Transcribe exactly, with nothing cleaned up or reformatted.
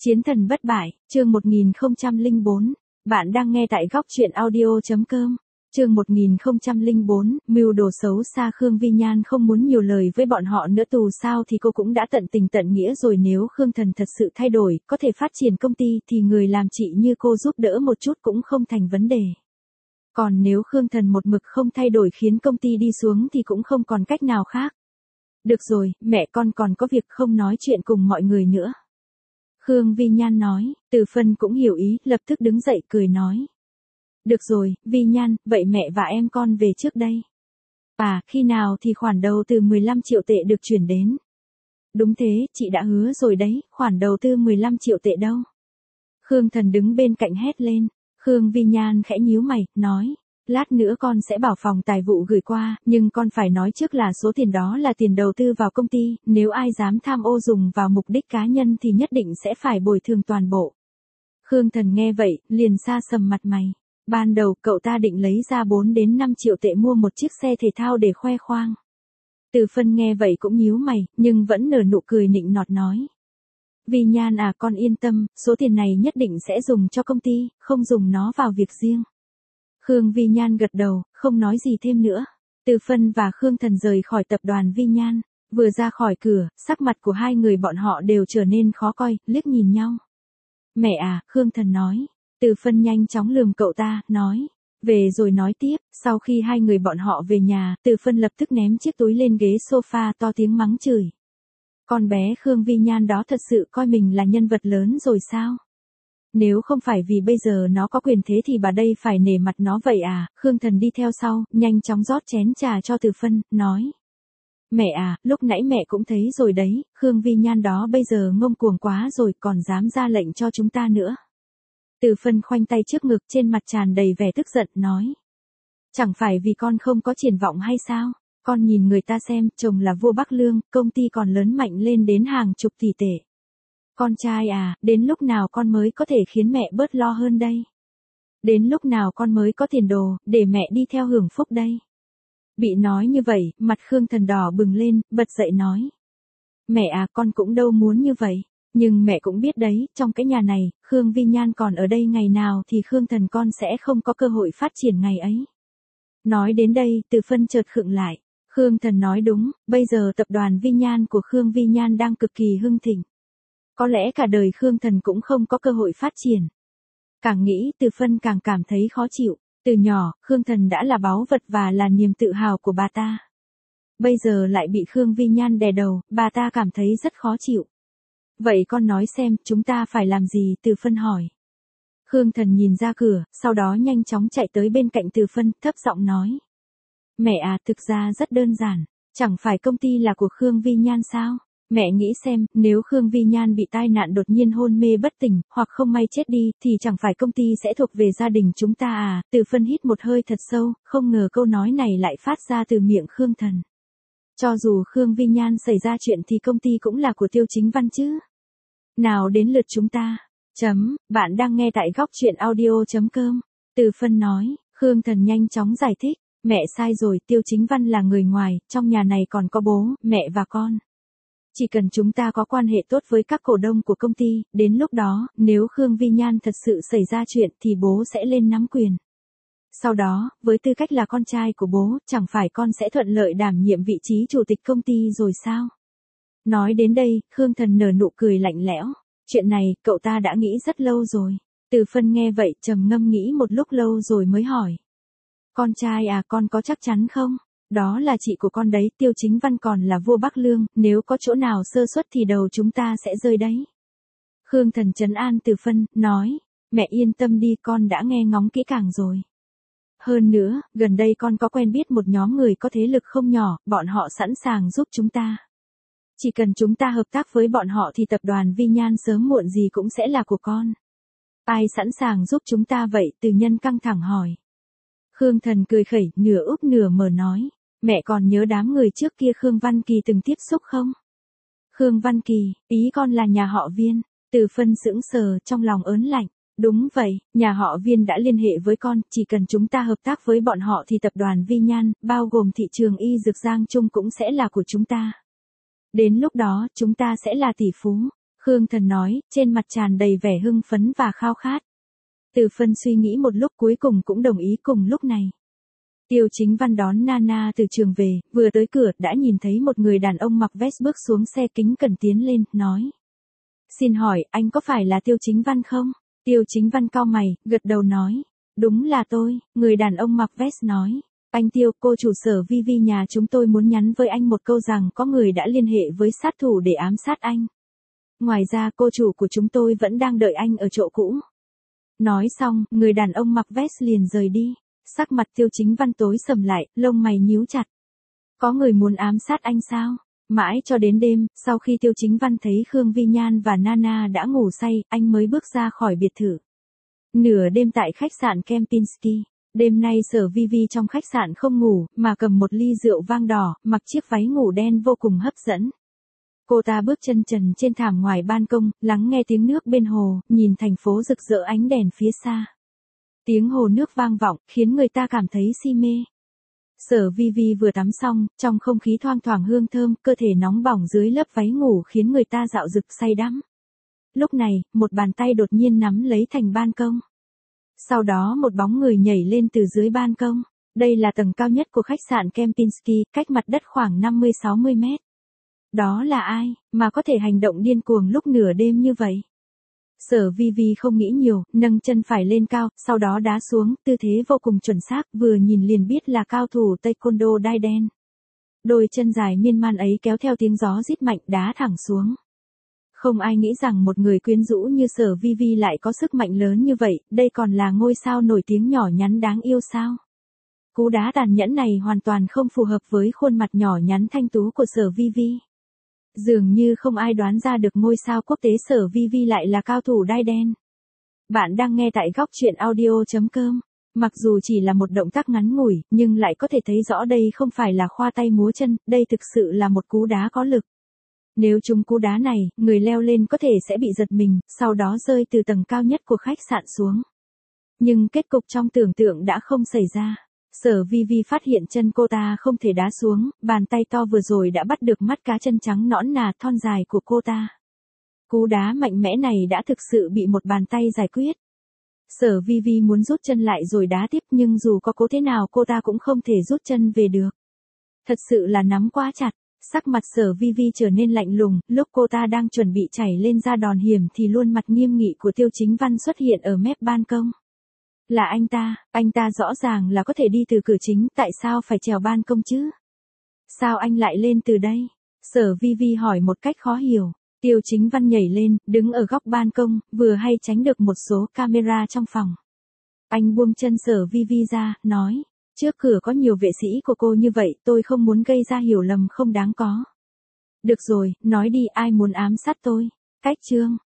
Chiến thần bất bại, chương một nghìn không trăm lẻ bốn. Bạn đang nghe tại góc truyện audio.com. Chương một nghìn không trăm lẻ bốn, mưu đồ xấu xa. Khương Vi Nhan không muốn nhiều lời với bọn họ nữa, dù sao thì cô cũng đã tận tình tận nghĩa rồi. Nếu Khương Thần thật sự thay đổi, có thể phát triển công ty thì người làm chị như cô giúp đỡ một chút cũng không thành vấn đề. Còn nếu Khương Thần một mực không thay đổi khiến công ty đi xuống thì cũng không còn cách nào khác. Được rồi, mẹ con còn có việc không nói chuyện cùng mọi người nữa. Khương Vi Nhan nói, Từ Phân cũng hiểu ý, lập tức đứng dậy cười nói. Được rồi, Vi Nhan, vậy mẹ và em con về trước đây. À, khi nào thì khoản đầu tư mười lăm triệu tệ được chuyển đến? Đúng thế, chị đã hứa rồi đấy, khoản đầu tư mười lăm triệu tệ đâu? Khương Thần đứng bên cạnh hét lên. Khương Vi Nhan khẽ nhíu mày, nói. Lát nữa con sẽ bảo phòng tài vụ gửi qua, nhưng con phải nói trước là số tiền đó là tiền đầu tư vào công ty, nếu ai dám tham ô dùng vào mục đích cá nhân thì nhất định sẽ phải bồi thường toàn bộ. Khương Thần nghe vậy, liền sa sầm mặt mày. Ban đầu cậu ta định lấy ra bốn đến năm triệu tệ mua một chiếc xe thể thao để khoe khoang. Từ Phân nghe vậy cũng nhíu mày, nhưng vẫn nở nụ cười nịnh nọt nói. Vi Nhan à, con yên tâm, số tiền này nhất định sẽ dùng cho công ty, không dùng nó vào việc riêng. Khương Vi Nhan gật đầu, không nói gì thêm nữa. Từ Phân và Khương Thần rời khỏi tập đoàn Vi Nhan, vừa ra khỏi cửa, sắc mặt của hai người bọn họ đều trở nên khó coi, liếc nhìn nhau. Mẹ à, Khương Thần nói. Từ Phân nhanh chóng lườm cậu ta, nói. Về rồi nói tiếp. Sau khi hai người bọn họ về nhà, Từ Phân lập tức ném chiếc túi lên ghế sofa, to tiếng mắng chửi. Con bé Khương Vi Nhan đó thật sự coi mình là nhân vật lớn rồi sao? Nếu không phải vì bây giờ nó có quyền thế thì bà đây phải nể mặt nó vậy à? Khương Thần đi theo sau, nhanh chóng rót chén trà cho Từ Phân, nói. Mẹ à, lúc nãy mẹ cũng thấy rồi đấy, Khương Vi Nhan đó bây giờ ngông cuồng quá rồi, còn dám ra lệnh cho chúng ta nữa. Từ Phân khoanh tay trước ngực, trên mặt tràn đầy vẻ tức giận, nói. Chẳng phải vì con không có triển vọng hay sao? Con nhìn người ta xem, chồng là vua Bắc Lương, công ty còn lớn mạnh lên đến hàng chục tỷ tệ. Con trai à, đến lúc nào con mới có thể khiến mẹ bớt lo hơn đây? Đến lúc nào con mới có tiền đồ, để mẹ đi theo hưởng phúc đây? Bị nói như vậy, mặt Khương Thần đỏ bừng lên, bật dậy nói. Mẹ à, con cũng đâu muốn như vậy. Nhưng mẹ cũng biết đấy, trong cái nhà này, Khương Vi Nhan còn ở đây ngày nào thì Khương Thần con sẽ không có cơ hội phát triển ngày ấy. Nói đến đây, Từ Phân chợt khựng lại. Khương Thần nói đúng, bây giờ tập đoàn Vi Nhan của Khương Vi Nhan đang cực kỳ hưng thịnh. Có lẽ cả đời Khương Thần cũng không có cơ hội phát triển. Càng nghĩ, Từ Phân càng cảm thấy khó chịu. Từ nhỏ, Khương Thần đã là báu vật và là niềm tự hào của bà ta. Bây giờ lại bị Khương Vi Nhan đè đầu, bà ta cảm thấy rất khó chịu. Vậy con nói xem, chúng ta phải làm gì? Từ Phân hỏi. Khương Thần nhìn ra cửa, sau đó nhanh chóng chạy tới bên cạnh Từ Phân, thấp giọng nói. Mẹ à, thực ra rất đơn giản, chẳng phải công ty là của Khương Vi Nhan sao? Mẹ nghĩ xem, nếu Khương Vi Nhan bị tai nạn đột nhiên hôn mê bất tỉnh, hoặc không may chết đi, thì chẳng phải công ty sẽ thuộc về gia đình chúng ta à? Từ Phân hít một hơi thật sâu, không ngờ câu nói này lại phát ra từ miệng Khương Thần. Cho dù Khương Vi Nhan xảy ra chuyện thì công ty cũng là của Tiêu Chính Văn chứ. Nào đến lượt chúng ta. Chấm, bạn đang nghe tại góc truyện audio.com. Từ Phân nói, Khương Thần nhanh chóng giải thích. Mẹ sai rồi, Tiêu Chính Văn là người ngoài, trong nhà này còn có bố, mẹ và con. Chỉ cần chúng ta có quan hệ tốt với các cổ đông của công ty, đến lúc đó, nếu Khương Vi Nhan thật sự xảy ra chuyện thì bố sẽ lên nắm quyền. Sau đó, với tư cách là con trai của bố, chẳng phải con sẽ thuận lợi đảm nhiệm vị trí chủ tịch công ty rồi sao? Nói đến đây, Khương Thần nở nụ cười lạnh lẽo. Chuyện này, cậu ta đã nghĩ rất lâu rồi. Từ Phân nghe vậy, trầm ngâm nghĩ một lúc lâu rồi mới hỏi. Con trai à, con có chắc chắn không? Đó là chị của con đấy, Tiêu Chính Văn còn là vua Bắc Lương, nếu có chỗ nào sơ suất thì đầu chúng ta sẽ rơi đấy. Khương Thần trấn an Từ Phân, nói. Mẹ yên tâm đi, con đã nghe ngóng kỹ càng rồi. Hơn nữa, gần đây con có quen biết một nhóm người có thế lực không nhỏ, bọn họ sẵn sàng giúp chúng ta. Chỉ cần chúng ta hợp tác với bọn họ thì tập đoàn Vi Nhan sớm muộn gì cũng sẽ là của con. Ai sẵn sàng giúp chúng ta vậy? Từ Nhân căng thẳng hỏi. Khương Thần cười khẩy, nửa úp nửa mở nói. Mẹ còn nhớ đám người trước kia Khương Văn Kỳ từng tiếp xúc không? Khương Văn Kỳ, ý con là nhà họ Viên. Từ Phân sững sờ, trong lòng ớn lạnh. Đúng vậy, nhà họ Viên đã liên hệ với con, chỉ cần chúng ta hợp tác với bọn họ thì tập đoàn Vi Nhan, bao gồm thị trường y dược Giang Trung cũng sẽ là của chúng ta. Đến lúc đó, chúng ta sẽ là tỷ phú. Khương Thần nói, trên mặt tràn đầy vẻ hưng phấn và khao khát. Từ Phân suy nghĩ một lúc cuối cùng cũng đồng ý cùng lúc này. Tiêu Chính Văn đón Nana từ trường về, vừa tới cửa đã nhìn thấy một người đàn ông mặc vest bước xuống xe kính cẩn tiến lên, nói. Xin hỏi, anh có phải là Tiêu Chính Văn không? Tiêu Chính Văn cau mày, gật đầu nói. Đúng là tôi, người đàn ông mặc vest nói. Anh Tiêu, cô chủ sở vi vi nhà chúng tôi muốn nhắn với anh một câu rằng có người đã liên hệ với sát thủ để ám sát anh. Ngoài ra cô chủ của chúng tôi vẫn đang đợi anh ở chỗ cũ. Nói xong, người đàn ông mặc vest liền rời đi. Sắc mặt Tiêu Chính Văn tối sầm lại, lông mày nhíu chặt. Có người muốn ám sát anh sao? Mãi cho đến đêm, sau khi Tiêu Chính Văn thấy Khương Vi Nhan và Nana đã ngủ say, anh mới bước ra khỏi biệt thự. Nửa đêm tại khách sạn Kempinski, đêm nay Sở Vi Vi trong khách sạn không ngủ, mà cầm một ly rượu vang đỏ, mặc chiếc váy ngủ đen vô cùng hấp dẫn. Cô ta bước chân trần trên thảm ngoài ban công, lắng nghe tiếng nước bên hồ, nhìn thành phố rực rỡ ánh đèn phía xa. Tiếng hồ nước vang vọng, khiến người ta cảm thấy si mê. Sở Vi Vi vừa tắm xong, trong không khí thoang thoảng hương thơm, cơ thể nóng bỏng dưới lớp váy ngủ khiến người ta dạo dực say đắm. Lúc này, một bàn tay đột nhiên nắm lấy thành ban công. Sau đó một bóng người nhảy lên từ dưới ban công. Đây là tầng cao nhất của khách sạn Kempinski, cách mặt đất khoảng năm mươi sáu mươi mét. Đó là ai, mà có thể hành động điên cuồng lúc nửa đêm như vậy? Sở Vi Vi không nghĩ nhiều, nâng chân phải lên cao, sau đó đá xuống, tư thế vô cùng chuẩn xác, vừa nhìn liền biết là cao thủ taekwondo đai đen. Đôi chân dài miên man ấy kéo theo tiếng gió rít mạnh đá thẳng xuống. Không ai nghĩ rằng một người quyến rũ như Sở Vi Vi lại có sức mạnh lớn như vậy, đây còn là ngôi sao nổi tiếng nhỏ nhắn đáng yêu sao? Cú đá tàn nhẫn này hoàn toàn không phù hợp với khuôn mặt nhỏ nhắn thanh tú của Sở Vi Vi. Dường như không ai đoán ra được ngôi sao quốc tế Sở Vi Vi lại là cao thủ đai đen. Bạn đang nghe tại góc truyện audio chấm com. Mặc dù chỉ là một động tác ngắn ngủi, nhưng lại có thể thấy rõ đây không phải là khoa tay múa chân, đây thực sự là một cú đá có lực. Nếu trúng cú đá này, người leo lên có thể sẽ bị giật mình, sau đó rơi từ tầng cao nhất của khách sạn xuống. Nhưng kết cục trong tưởng tượng đã không xảy ra. Sở Vi Vi phát hiện chân cô ta không thể đá xuống, bàn tay to vừa rồi đã bắt được mắt cá chân trắng nõn nà thon dài của cô ta. Cú đá mạnh mẽ này đã thực sự bị một bàn tay giải quyết. Sở Vi Vi muốn rút chân lại rồi đá tiếp nhưng dù có cố thế nào cô ta cũng không thể rút chân về được. Thật sự là nắm quá chặt, sắc mặt Sở Vi Vi trở nên lạnh lùng, lúc cô ta đang chuẩn bị chảy lên ra đòn hiểm thì luôn mặt nghiêm nghị của Tiêu Chính Văn xuất hiện ở mép ban công. Là anh ta, anh ta rõ ràng là có thể đi từ cửa chính, tại sao phải trèo ban công chứ? Sao anh lại lên từ đây? Sở Vi Vi hỏi một cách khó hiểu. Tiêu Chính Văn nhảy lên, đứng ở góc ban công, vừa hay tránh được một số camera trong phòng. Anh buông chân Sở Vi Vi ra, nói, trước cửa có nhiều vệ sĩ của cô như vậy, tôi không muốn gây ra hiểu lầm không đáng có. Được rồi, nói đi, ai muốn ám sát tôi? Cách chương.